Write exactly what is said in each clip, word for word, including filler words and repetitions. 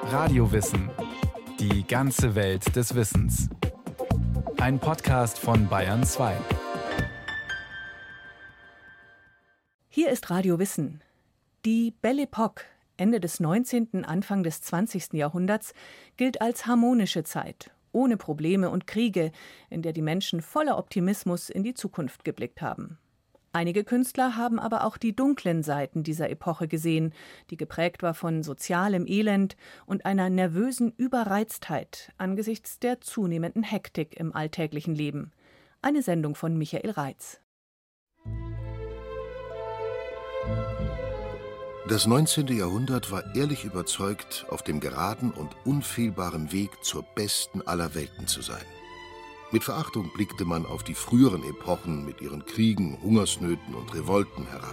Radiowissen. Die ganze Welt des Wissens. Ein Podcast von Bayern zwei. Hier ist Radio Wissen. Die Belle Époque, Ende des neunzehnten, Anfang des zwanzigsten Jahrhunderts, gilt als harmonische Zeit, ohne Probleme und Kriege, in der die Menschen voller Optimismus in die Zukunft geblickt haben. Einige Künstler haben aber auch die dunklen Seiten dieser Epoche gesehen, die geprägt war von sozialem Elend und einer nervösen Überreiztheit angesichts der zunehmenden Hektik im alltäglichen Leben. Eine Sendung von Michael Reitz. Das neunzehnte. Jahrhundert war ehrlich überzeugt, auf dem geraden und unfehlbaren Weg zur besten aller Welten zu sein. Mit Verachtung blickte man auf die früheren Epochen mit ihren Kriegen, Hungersnöten und Revolten herab.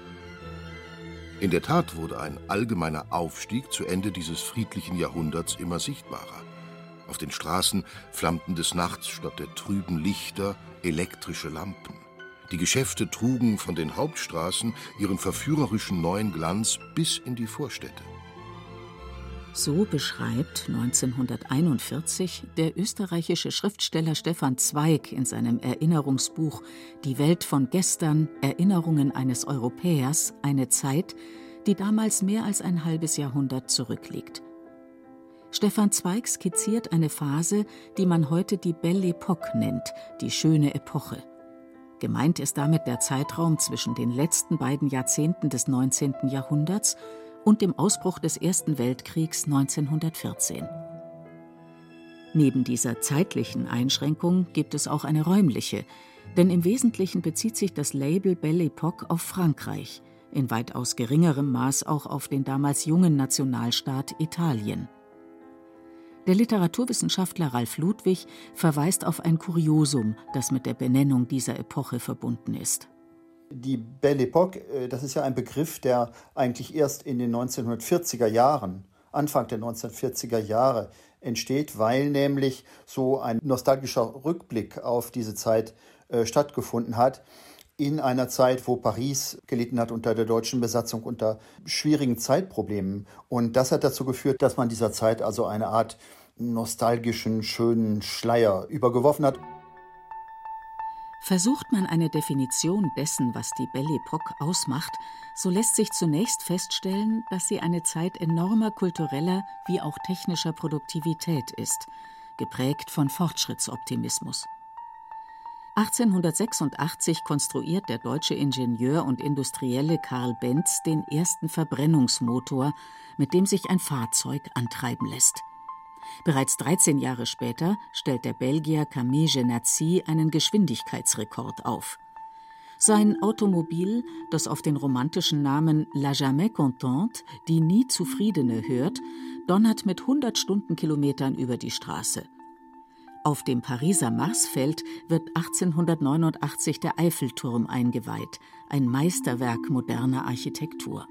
In der Tat wurde ein allgemeiner Aufstieg zu Ende dieses friedlichen Jahrhunderts immer sichtbarer. Auf den Straßen flammten des Nachts statt der trüben Lichter elektrische Lampen. Die Geschäfte trugen von den Hauptstraßen ihren verführerischen neuen Glanz bis in die Vorstädte. So beschreibt neunzehnhunderteinundvierzig der österreichische Schriftsteller Stefan Zweig in seinem Erinnerungsbuch »Die Welt von gestern – Erinnerungen eines Europäers« eine Zeit, die damals mehr als ein halbes Jahrhundert zurückliegt. Stefan Zweig skizziert eine Phase, die man heute die Belle Époque nennt, die schöne Epoche. Gemeint ist damit der Zeitraum zwischen den letzten beiden Jahrzehnten des neunzehnten. Jahrhunderts und dem Ausbruch des Ersten Weltkriegs neunzehnhundertvierzehn. Neben dieser zeitlichen Einschränkung gibt es auch eine räumliche, denn im Wesentlichen bezieht sich das Label Belle Époque auf Frankreich, in weitaus geringerem Maß auch auf den damals jungen Nationalstaat Italien. Der Literaturwissenschaftler Ralf Ludwig verweist auf ein Kuriosum, das mit der Benennung dieser Epoche verbunden ist. Die Belle Époque, das ist ja ein Begriff, der eigentlich erst in den neunzehnhundertvierziger Jahren, Anfang der neunzehnhundertvierziger Jahre entsteht, weil nämlich so ein nostalgischer Rückblick auf diese Zeit äh, stattgefunden hat. In einer Zeit, wo Paris gelitten hat unter der deutschen Besatzung, unter schwierigen Zeitproblemen. Und das hat dazu geführt, dass man dieser Zeit also eine Art nostalgischen, schönen Schleier übergeworfen hat. Versucht man eine Definition dessen, was die Belle Époque ausmacht, so lässt sich zunächst feststellen, dass sie eine Zeit enormer kultureller wie auch technischer Produktivität ist, geprägt von Fortschrittsoptimismus. achtzehnhundertsechsundachtzig konstruiert der deutsche Ingenieur und Industrielle Karl Benz den ersten Verbrennungsmotor, mit dem sich ein Fahrzeug antreiben lässt. Bereits dreizehn Jahre später stellt der Belgier Camille Jenatzy einen Geschwindigkeitsrekord auf. Sein Automobil, das auf den romantischen Namen La Jamais Contente, die nie Zufriedene, hört, donnert mit hundert Stundenkilometern über die Straße. Auf dem Pariser Marsfeld wird achtzehnhundertneunundachtzig der Eiffelturm eingeweiht, ein Meisterwerk moderner Architektur.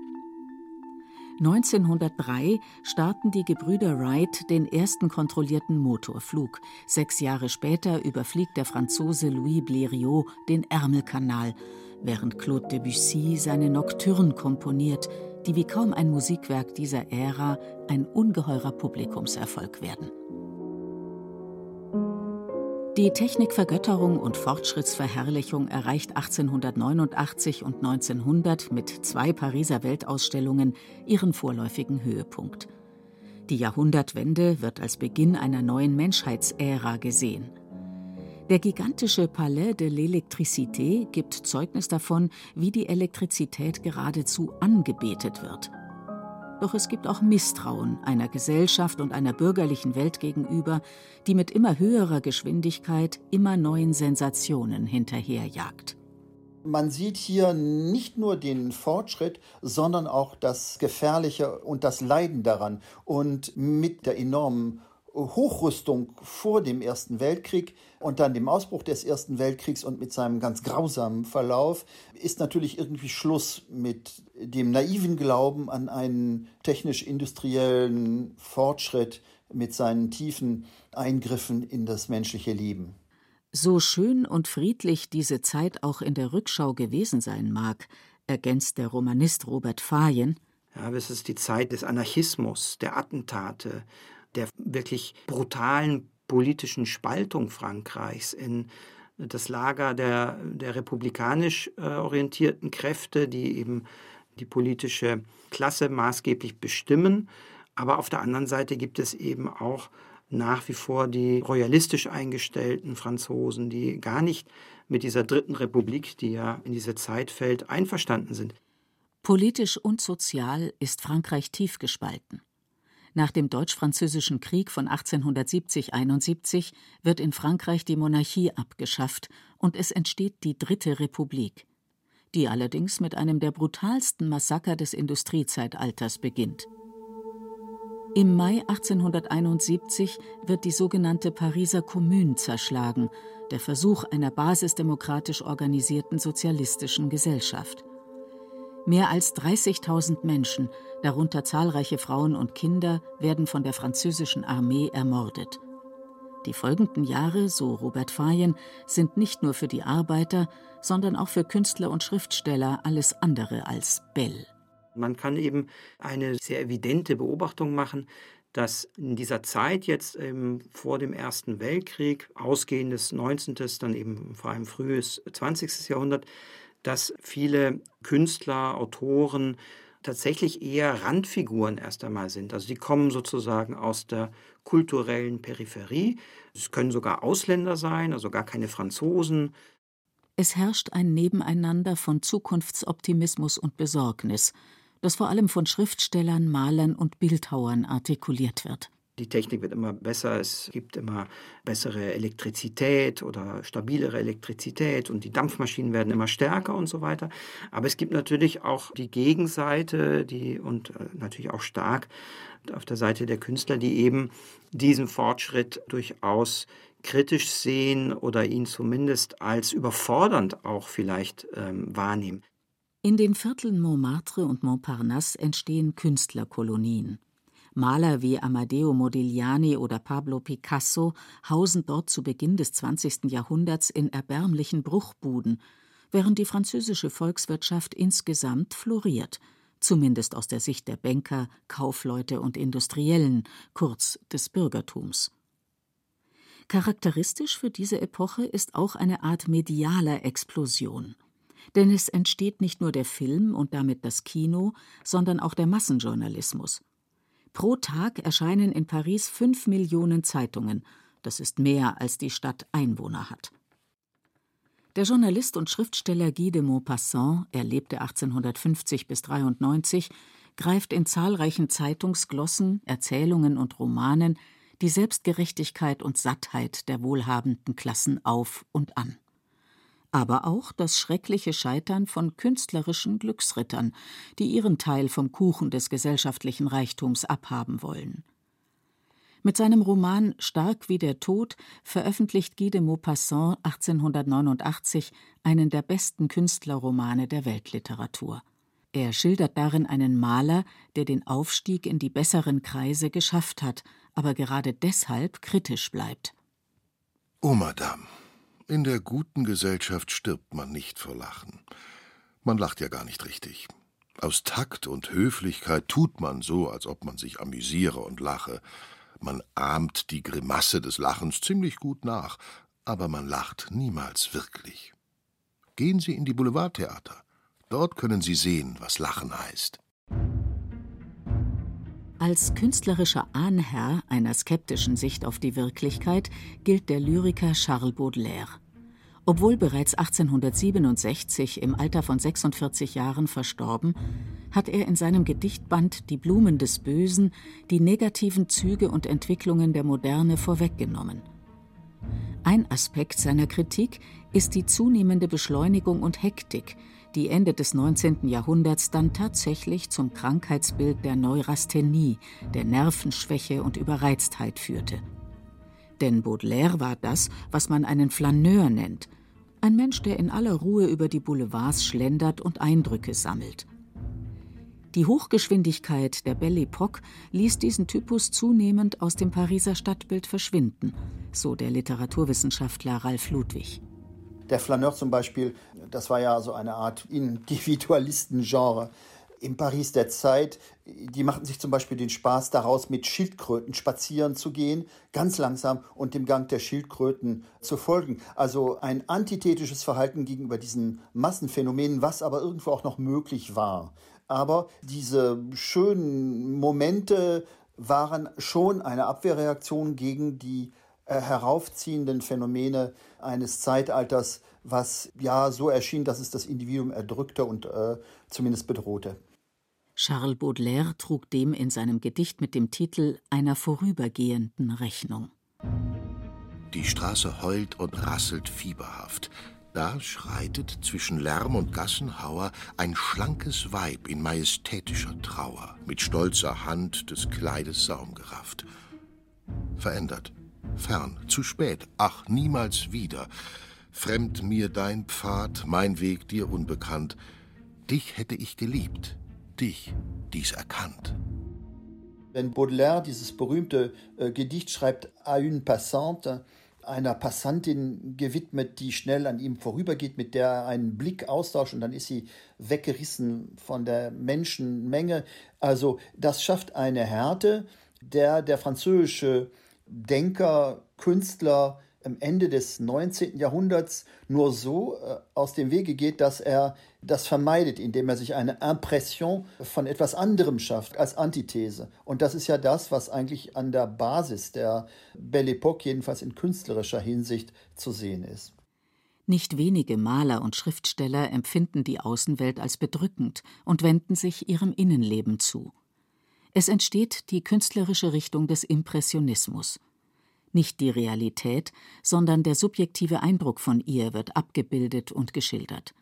neunzehnhundertdrei starten die Gebrüder Wright den ersten kontrollierten Motorflug. Sechs Jahre später überfliegt der Franzose Louis Blériot den Ärmelkanal, während Claude Debussy seine Nocturne komponiert, die wie kaum ein Musikwerk dieser Ära ein ungeheurer Publikumserfolg werden. Die Technikvergötterung und Fortschrittsverherrlichung erreicht achtzehnhundertneunundachtzig und neunzehnhundert mit zwei Pariser Weltausstellungen ihren vorläufigen Höhepunkt. Die Jahrhundertwende wird als Beginn einer neuen Menschheitsära gesehen. Der gigantische Palais de l'Électricité gibt Zeugnis davon, wie die Elektrizität geradezu angebetet wird. Doch es gibt auch Misstrauen einer Gesellschaft und einer bürgerlichen Welt gegenüber, die mit immer höherer Geschwindigkeit immer neuen Sensationen hinterherjagt. Man sieht hier nicht nur den Fortschritt, sondern auch das Gefährliche und das Leiden daran. Und mit der enormen Hochrüstung vor dem Ersten Weltkrieg und dann dem Ausbruch des Ersten Weltkriegs und mit seinem ganz grausamen Verlauf ist natürlich irgendwie Schluss mit dem naiven Glauben an einen technisch-industriellen Fortschritt mit seinen tiefen Eingriffen in das menschliche Leben. So schön und friedlich diese Zeit auch in der Rückschau gewesen sein mag, ergänzt der Romanist Robert Fayen, Ja, es ist die Zeit des Anarchismus, der Attentate, der wirklich brutalen politischen Spaltung Frankreichs in das Lager der, der republikanisch äh, orientierten Kräfte, die eben die politische Klasse maßgeblich bestimmen. Aber auf der anderen Seite gibt es eben auch nach wie vor die royalistisch eingestellten Franzosen, die gar nicht mit dieser Dritten Republik, die ja in diese Zeit fällt, einverstanden sind. Politisch und sozial ist Frankreich tief gespalten. Nach dem Deutsch-Französischen Krieg von achtzehnhundertsiebzig einundsiebzig wird in Frankreich die Monarchie abgeschafft und es entsteht die Dritte Republik, die allerdings mit einem der brutalsten Massaker des Industriezeitalters beginnt. Im Mai achtzehnhunderteinundsiebzig wird die sogenannte Pariser Kommune zerschlagen, der Versuch einer basisdemokratisch organisierten sozialistischen Gesellschaft. Mehr als dreißigtausend Menschen, darunter zahlreiche Frauen und Kinder, werden von der französischen Armee ermordet. Die folgenden Jahre, so Robert Fayen, sind nicht nur für die Arbeiter, sondern auch für Künstler und Schriftsteller alles andere als Belle. Man kann eben eine sehr evidente Beobachtung machen, dass in dieser Zeit jetzt ähm, vor dem Ersten Weltkrieg, ausgehendes neunzehnten., dann eben vor allem frühes zwanzigsten. Jahrhundert, dass viele Künstler, Autoren tatsächlich eher Randfiguren erst einmal sind. Also die kommen sozusagen aus der kulturellen Peripherie. Es können sogar Ausländer sein, also gar keine Franzosen. Es herrscht ein Nebeneinander von Zukunftsoptimismus und Besorgnis, das vor allem von Schriftstellern, Malern und Bildhauern artikuliert wird. Die Technik wird immer besser, es gibt immer bessere Elektrizität oder stabilere Elektrizität und die Dampfmaschinen werden immer stärker und so weiter. Aber es gibt natürlich auch die Gegenseite, die und natürlich auch stark auf der Seite der Künstler, die eben diesen Fortschritt durchaus kritisch sehen oder ihn zumindest als überfordernd auch vielleicht ähm, wahrnehmen. In den Vierteln Montmartre und Montparnasse entstehen Künstlerkolonien. Maler wie Amadeo Modigliani oder Pablo Picasso hausen dort zu Beginn des zwanzigsten. Jahrhunderts in erbärmlichen Bruchbuden, während die französische Volkswirtschaft insgesamt floriert, zumindest aus der Sicht der Banker, Kaufleute und Industriellen, kurz des Bürgertums. Charakteristisch für diese Epoche ist auch eine Art medialer Explosion. Denn es entsteht nicht nur der Film und damit das Kino, sondern auch der Massenjournalismus. Pro Tag erscheinen in Paris fünf Millionen Zeitungen. Das ist mehr, als die Stadt Einwohner hat. Der Journalist und Schriftsteller Guy de Maupassant, er lebte achtzehnhundertfünfzig bis dreiundneunzig, greift in zahlreichen Zeitungsglossen, Erzählungen und Romanen die Selbstgerechtigkeit und Sattheit der wohlhabenden Klassen auf und an. Aber auch das schreckliche Scheitern von künstlerischen Glücksrittern, die ihren Teil vom Kuchen des gesellschaftlichen Reichtums abhaben wollen. Mit seinem Roman »Stark wie der Tod« veröffentlicht Guy de Maupassant achtzehnhundertneunundachtzig einen der besten Künstlerromane der Weltliteratur. Er schildert darin einen Maler, der den Aufstieg in die besseren Kreise geschafft hat, aber gerade deshalb kritisch bleibt. Oh, Madame, in der guten Gesellschaft stirbt man nicht vor Lachen. Man lacht ja gar nicht richtig. Aus Takt und Höflichkeit tut man so, als ob man sich amüsiere und lache. Man ahmt die Grimasse des Lachens ziemlich gut nach, aber man lacht niemals wirklich. Gehen Sie in die Boulevardtheater. Dort können Sie sehen, was Lachen heißt. Als künstlerischer Ahnherr einer skeptischen Sicht auf die Wirklichkeit gilt der Lyriker Charles Baudelaire. Obwohl bereits achtzehnhundertsiebenundsechzig im Alter von sechsundvierzig Jahren verstorben, hat er in seinem Gedichtband »Die Blumen des Bösen« die negativen Züge und Entwicklungen der Moderne vorweggenommen. Ein Aspekt seiner Kritik ist die zunehmende Beschleunigung und Hektik, die Ende des neunzehnten. Jahrhunderts dann tatsächlich zum Krankheitsbild der Neurasthenie, der Nervenschwäche und Überreiztheit führte. Denn Baudelaire war das, was man einen Flaneur nennt, ein Mensch, der in aller Ruhe über die Boulevards schlendert und Eindrücke sammelt. Die Hochgeschwindigkeit der Belle Époque ließ diesen Typus zunehmend aus dem Pariser Stadtbild verschwinden, so der Literaturwissenschaftler Ralf Ludwig. Der Flaneur zum Beispiel, das war ja so eine Art Individualistengenre. im Paris der Zeit, die machten sich zum Beispiel den Spaß daraus, mit Schildkröten spazieren zu gehen, ganz langsam und dem Gang der Schildkröten zu folgen. Also ein antithetisches Verhalten gegenüber diesen Massenphänomenen, was aber irgendwo auch noch möglich war. Aber diese schönen Momente waren schon eine Abwehrreaktion gegen die äh, heraufziehenden Phänomene eines Zeitalters, was ja so erschien, dass es das Individuum erdrückte und äh, zumindest bedrohte. Charles Baudelaire trug dem in seinem Gedicht mit dem Titel »Einer vorübergehenden Rechnung«. Die Straße heult und rasselt fieberhaft. Da schreitet zwischen Lärm und Gassenhauer ein schlankes Weib in majestätischer Trauer, mit stolzer Hand des Kleides Saum gerafft. Verändert, fern, zu spät, ach, niemals wieder. Fremd mir dein Pfad, mein Weg dir unbekannt. Dich hätte ich geliebt, dich dies erkannt. Wenn Baudelaire dieses berühmte äh, Gedicht schreibt, à une passante, einer Passantin gewidmet, die schnell an ihm vorübergeht, mit der er einen Blick austauscht und dann ist sie weggerissen von der Menschenmenge. Also das schafft eine Härte, der der französische Denker, Künstler am Ende des neunzehnten Jahrhunderts nur so äh, aus dem Wege geht, dass er das vermeidet, indem er sich eine Impression von etwas anderem schafft als Antithese. Und das ist ja das, was eigentlich an der Basis der Belle Époque, jedenfalls in künstlerischer Hinsicht, zu sehen ist. Nicht wenige Maler und Schriftsteller empfinden die Außenwelt als bedrückend und wenden sich ihrem Innenleben zu. Es entsteht die künstlerische Richtung des Impressionismus. Nicht die Realität, sondern der subjektive Eindruck von ihr wird abgebildet und geschildert.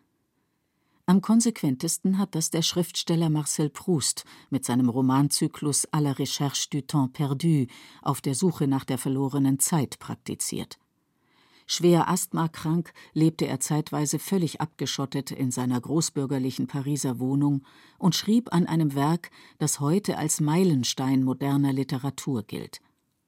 Am konsequentesten hat das der Schriftsteller Marcel Proust mit seinem Romanzyklus À la recherche du temps perdu, auf der Suche nach der verlorenen Zeit, praktiziert. Schwer asthmakrank lebte er zeitweise völlig abgeschottet in seiner großbürgerlichen Pariser Wohnung und schrieb an einem Werk, das heute als Meilenstein moderner Literatur gilt.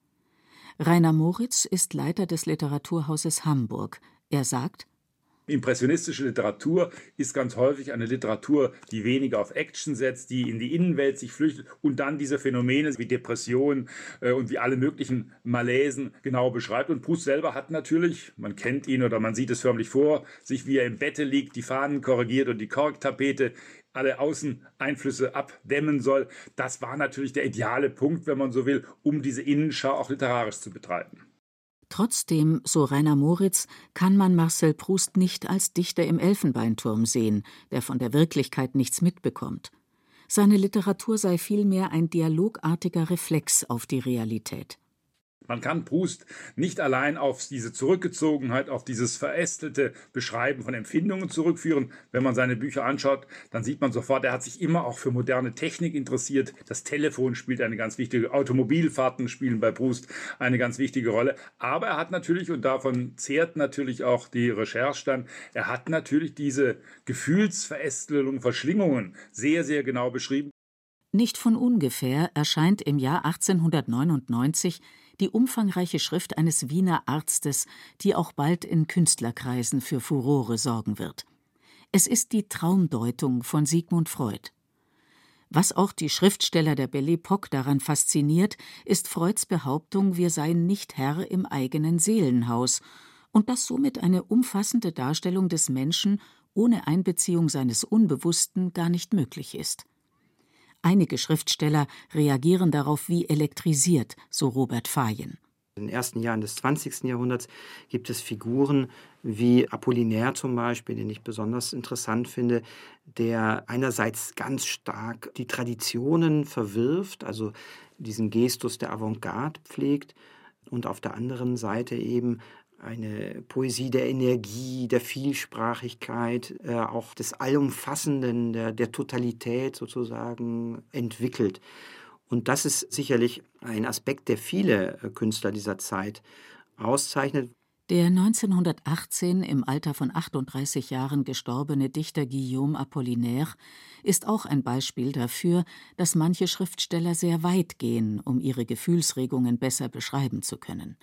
Rainer Moritz ist Leiter des Literaturhauses Hamburg. Er sagt: Impressionistische Literatur ist ganz häufig eine Literatur, die weniger auf Action setzt, die in die Innenwelt sich flüchtet und dann diese Phänomene wie Depression äh, und wie alle möglichen Malaisen genau beschreibt. Und Proust selber hat natürlich, man kennt ihn oder man sieht es förmlich vor sich, wie er im Bette liegt, die Fahnen korrigiert und die Korktapete alle Außeneinflüsse abdämmen soll. Das war natürlich der ideale Punkt, wenn man so will, um diese Innenschau auch literarisch zu betreiben. Trotzdem, so Rainer Moritz, kann man Marcel Proust nicht als Dichter im Elfenbeinturm sehen, der von der Wirklichkeit nichts mitbekommt. Seine Literatur sei vielmehr ein dialogartiger Reflex auf die Realität. Man kann Proust nicht allein auf diese Zurückgezogenheit, auf dieses verästelte Beschreiben von Empfindungen zurückführen. Wenn man seine Bücher anschaut, dann sieht man sofort, er hat sich immer auch für moderne Technik interessiert. Das Telefon spielt eine ganz wichtige, Automobilfahrten spielen bei Proust eine ganz wichtige Rolle. Aber er hat natürlich, und davon zehrt natürlich auch die Recherche dann, er hat natürlich diese Gefühlsverästelung, Verschlingungen sehr, sehr genau beschrieben. Nicht von ungefähr erscheint im Jahr achtzehnhundertneunundneunzig die umfangreiche Schrift eines Wiener Arztes, die auch bald in Künstlerkreisen für Furore sorgen wird. Es ist die Traumdeutung von Sigmund Freud. Was auch die Schriftsteller der Belle Époque daran fasziniert, ist Freuds Behauptung, wir seien nicht Herr im eigenen Seelenhaus, und dass somit eine umfassende Darstellung des Menschen ohne Einbeziehung seines Unbewussten gar nicht möglich ist. Einige Schriftsteller reagieren darauf wie elektrisiert, so Robert Fayen. In den ersten Jahren des zwanzigsten Jahrhunderts gibt es Figuren wie Apollinaire zum Beispiel, den ich besonders interessant finde, der einerseits ganz stark die Traditionen verwirft, also diesen Gestus der Avantgarde pflegt, und auf der anderen Seite eben eine Poesie der Energie, der Vielsprachigkeit, äh, auch des Allumfassenden, der, der Totalität sozusagen entwickelt. Und das ist sicherlich ein Aspekt, der viele Künstler dieser Zeit auszeichnet. Der neunzehnhundertachtzehn im Alter von achtunddreißig Jahren gestorbene Dichter Guillaume Apollinaire ist auch ein Beispiel dafür, dass manche Schriftsteller sehr weit gehen, um ihre Gefühlsregungen besser beschreiben zu können.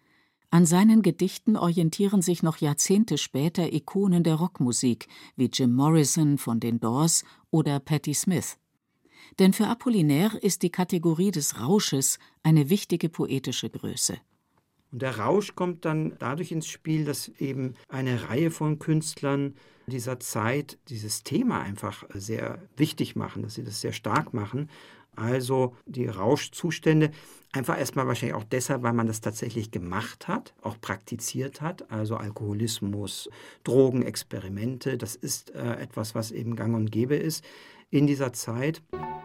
An seinen Gedichten orientieren sich noch Jahrzehnte später Ikonen der Rockmusik wie Jim Morrison von den Doors oder Patti Smith. Denn für Apollinaire ist die Kategorie des Rausches eine wichtige poetische Größe. Und der Rausch kommt dann dadurch ins Spiel, dass eben eine Reihe von Künstlern dieser Zeit dieses Thema einfach sehr wichtig machen, dass sie das sehr stark machen. Also die Rauschzustände, einfach erstmal wahrscheinlich auch deshalb, weil man das tatsächlich gemacht hat, auch praktiziert hat, also Alkoholismus, Drogenexperimente, das ist äh, etwas, was eben gang und gäbe ist in dieser Zeit.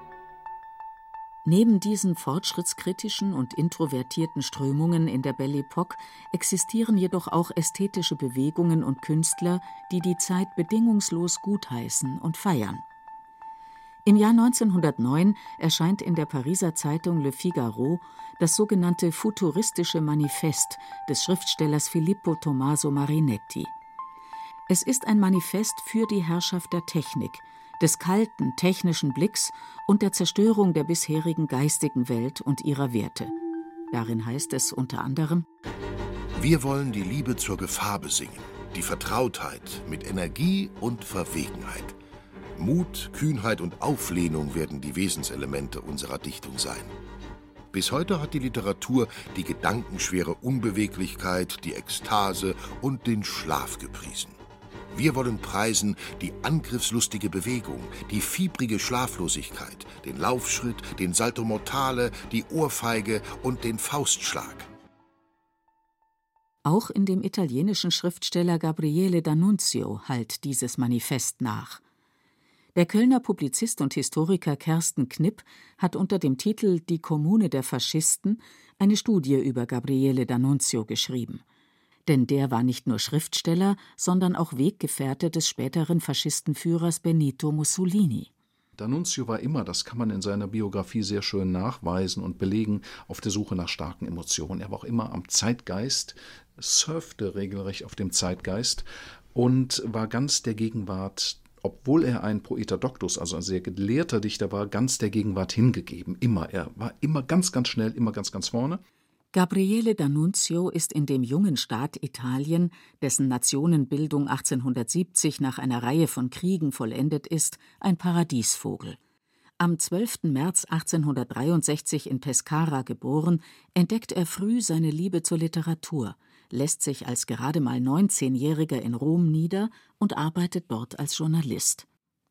Neben diesen fortschrittskritischen und introvertierten Strömungen in der Belle Époque existieren jedoch auch ästhetische Bewegungen und Künstler, die die Zeit bedingungslos gutheißen und feiern. Im Jahr neunzehnhundertneun erscheint in der Pariser Zeitung Le Figaro das sogenannte Futuristische Manifest des Schriftstellers Filippo Tommaso Marinetti. Es ist ein Manifest für die Herrschaft der Technik, des kalten, technischen Blicks und der Zerstörung der bisherigen geistigen Welt und ihrer Werte. Darin heißt es unter anderem: Wir wollen die Liebe zur Gefahr besingen, die Vertrautheit mit Energie und Verwegenheit. Mut, Kühnheit und Auflehnung werden die Wesenselemente unserer Dichtung sein. Bis heute hat die Literatur die gedankenschwere Unbeweglichkeit, die Ekstase und den Schlaf gepriesen. Wir wollen preisen die angriffslustige Bewegung, die fiebrige Schlaflosigkeit, den Laufschritt, den Salto Mortale, die Ohrfeige und den Faustschlag. Auch in dem italienischen Schriftsteller Gabriele D'Annunzio hallt dieses Manifest nach. Der Kölner Publizist und Historiker Kersten Knipp hat unter dem Titel »Die Kommune der Faschisten« eine Studie über Gabriele D'Annunzio geschrieben. Denn der war nicht nur Schriftsteller, sondern auch Weggefährte des späteren Faschistenführers Benito Mussolini. D'Annunzio war immer, das kann man in seiner Biografie sehr schön nachweisen und belegen, auf der Suche nach starken Emotionen. Er war auch immer am Zeitgeist, surfte regelrecht auf dem Zeitgeist und war ganz der Gegenwart, obwohl er ein Poeta Doctus, also ein sehr gelehrter Dichter war, ganz der Gegenwart hingegeben. Immer. Er war immer ganz, ganz schnell, immer ganz, ganz vorne. Gabriele D'Annunzio ist in dem jungen Staat Italien, dessen Nationenbildung achtzehnhundertsiebzig nach einer Reihe von Kriegen vollendet ist, ein Paradiesvogel. Am zwölften März achtzehnhundertdreiundsechzig in Pescara geboren, entdeckt er früh seine Liebe zur Literatur, lässt sich als gerade mal neunzehnjähriger in Rom nieder und arbeitet dort als Journalist.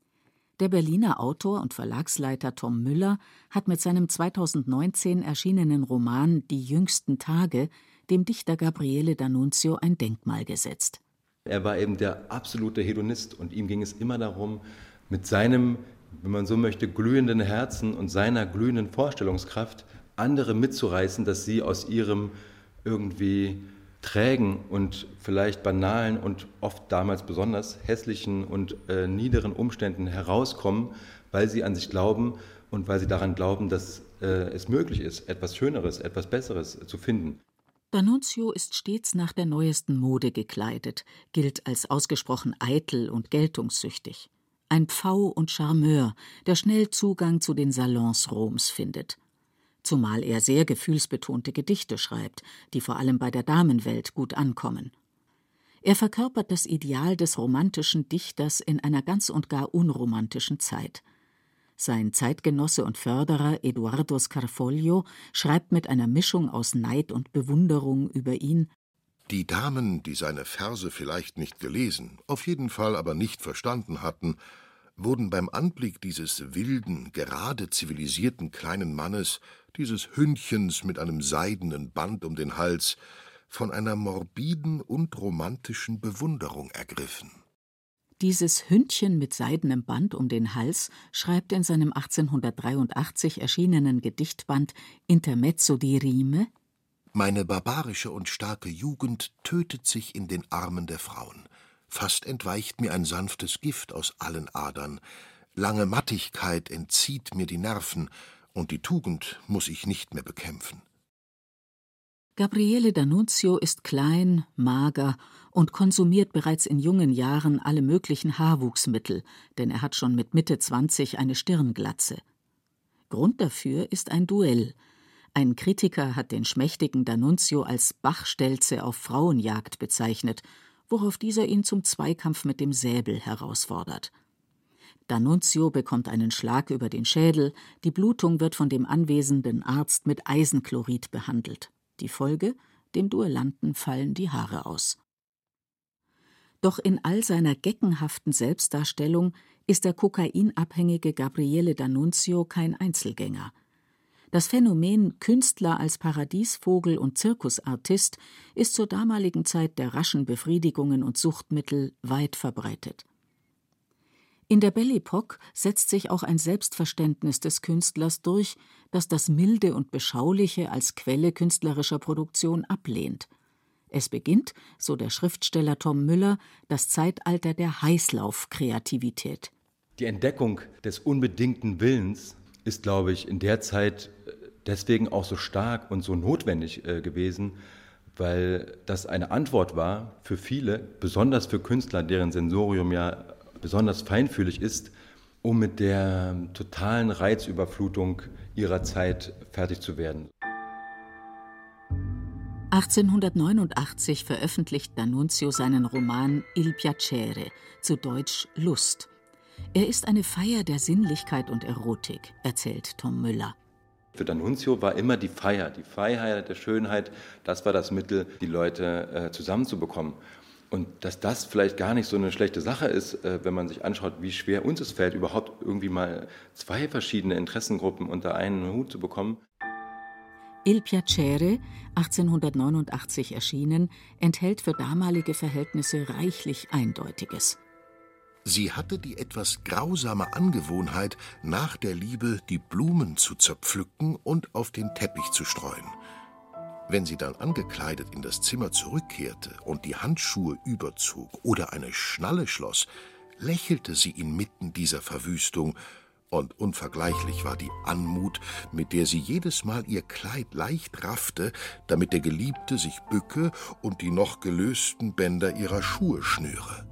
Der Berliner Autor und Verlagsleiter Tom Müller hat mit seinem zweitausendneunzehn erschienenen Roman »Die jüngsten Tage« dem Dichter Gabriele D'Annunzio ein Denkmal gesetzt. Er war eben der absolute Hedonist und ihm ging es immer darum, mit seinem, wenn man so möchte, glühenden Herzen und seiner glühenden Vorstellungskraft andere mitzureißen, dass sie aus ihrem irgendwie trägen und vielleicht banalen und oft damals besonders hässlichen und äh, niederen Umständen herauskommen, weil sie an sich glauben und weil sie daran glauben, dass äh, es möglich ist, etwas Schöneres, etwas Besseres zu finden. D'Annunzio ist stets nach der neuesten Mode gekleidet, gilt als ausgesprochen eitel und geltungssüchtig. Ein Pfau und Charmeur, der schnell Zugang zu den Salons Roms findet. Zumal er sehr gefühlsbetonte Gedichte schreibt, die vor allem bei der Damenwelt gut ankommen. Er verkörpert das Ideal des romantischen Dichters in einer ganz und gar unromantischen Zeit. Sein Zeitgenosse und Förderer Edoardo Scarfoglio schreibt mit einer Mischung aus Neid und Bewunderung über ihn: Die Damen, die seine Verse vielleicht nicht gelesen, auf jeden Fall aber nicht verstanden hatten, wurden beim Anblick dieses wilden, gerade zivilisierten kleinen Mannes, dieses Hündchens mit einem seidenen Band um den Hals, von einer morbiden und romantischen Bewunderung ergriffen. Dieses Hündchen mit seidenem Band um den Hals schreibt in seinem achtzehnhundertdreiundachtzig erschienenen Gedichtband Intermezzo di Rime: Meine barbarische und starke Jugend tötet sich in den Armen der Frauen. Fast entweicht mir ein sanftes Gift aus allen Adern. Lange Mattigkeit entzieht mir die Nerven, und die Tugend muss ich nicht mehr bekämpfen. Gabriele D'Annunzio ist klein, mager und konsumiert bereits in jungen Jahren alle möglichen Haarwuchsmittel, denn er hat schon mit Mitte zwanzig eine Stirnglatze. Grund dafür ist ein Duell. Ein Kritiker hat den schmächtigen D'Annunzio als Bachstelze auf Frauenjagd bezeichnet, worauf dieser ihn zum Zweikampf mit dem Säbel herausfordert. D'Annunzio bekommt einen Schlag über den Schädel, die Blutung wird von dem anwesenden Arzt mit Eisenchlorid behandelt. Die Folge: dem Duellanten fallen die Haare aus. Doch in all seiner geckenhaften Selbstdarstellung ist der kokainabhängige Gabriele D'Annunzio kein Einzelgänger. Das Phänomen Künstler als Paradiesvogel und Zirkusartist ist zur damaligen Zeit der raschen Befriedigungen und Suchtmittel weit verbreitet. In der Belle Époque setzt sich auch ein Selbstverständnis des Künstlers durch, das das Milde und Beschauliche als Quelle künstlerischer Produktion ablehnt. Es beginnt, so der Schriftsteller Tom Müller, das Zeitalter der Heißlauf-Kreativität. Die Entdeckung des unbedingten Willens ist, glaube ich, in der Zeit deswegen auch so stark und so notwendig äh, gewesen, weil das eine Antwort war für viele, besonders für Künstler, deren Sensorium ja besonders feinfühlig ist, um mit der totalen Reizüberflutung ihrer Zeit fertig zu werden. achtzehnhundertneunundachtzig veröffentlicht D'Annunzio seinen Roman Il Piacere, zu Deutsch Lust. Er ist eine Feier der Sinnlichkeit und Erotik, erzählt Tom Müller. Für D'Annunzio war immer die Feier, die Freiheit der Schönheit, das war das Mittel, die Leute äh, zusammenzubekommen. Und dass das vielleicht gar nicht so eine schlechte Sache ist, äh, wenn man sich anschaut, wie schwer uns es fällt, überhaupt irgendwie mal zwei verschiedene Interessengruppen unter einen Hut zu bekommen. Il Piacere, achtzehnhundertneunundachtzig erschienen, enthält für damalige Verhältnisse reichlich Eindeutiges. Sie hatte die etwas grausame Angewohnheit, nach der Liebe die Blumen zu zerpflücken und auf den Teppich zu streuen. Wenn sie dann angekleidet in das Zimmer zurückkehrte und die Handschuhe überzog oder eine Schnalle schloss, lächelte sie inmitten dieser Verwüstung, und unvergleichlich war die Anmut, mit der sie jedes Mal ihr Kleid leicht raffte, damit der Geliebte sich bücke und die noch gelösten Bänder ihrer Schuhe schnüre.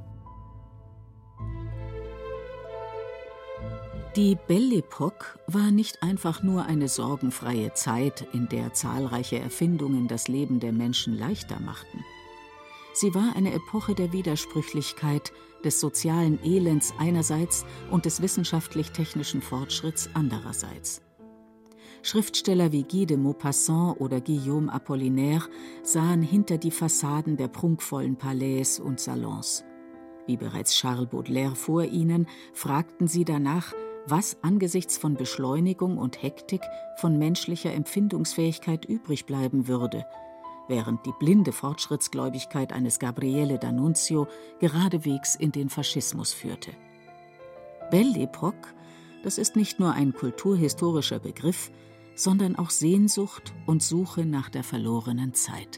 Die Belle Époque war nicht einfach nur eine sorgenfreie Zeit, in der zahlreiche Erfindungen das Leben der Menschen leichter machten. Sie war eine Epoche der Widersprüchlichkeit, des sozialen Elends einerseits und des wissenschaftlich-technischen Fortschritts andererseits. Schriftsteller wie Guy de Maupassant oder Guillaume Apollinaire sahen hinter die Fassaden der prunkvollen Palais und Salons. Wie bereits Charles Baudelaire vor ihnen, fragten sie danach, was angesichts von Beschleunigung und Hektik von menschlicher Empfindungsfähigkeit übrig bleiben würde, während die blinde Fortschrittsgläubigkeit eines Gabriele D'Annunzio geradewegs in den Faschismus führte. Belle Époque, das ist nicht nur ein kulturhistorischer Begriff, sondern auch Sehnsucht und Suche nach der verlorenen Zeit.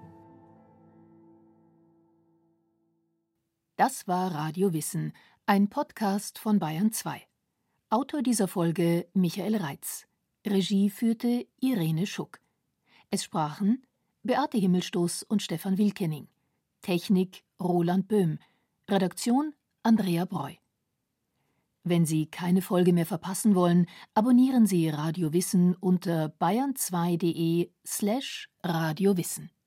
Das war Radio Wissen, ein Podcast von Bayern zwei. Autor dieser Folge Michael Reitz. Regie führte Irene Schuck. Es sprachen Beate Himmelstoß und Stefan Wilkening. Technik Roland Böhm. Redaktion Andrea Breu. Wenn Sie keine Folge mehr verpassen wollen, abonnieren Sie Radio Wissen unter bayern zwei punkt de slash radiowissen.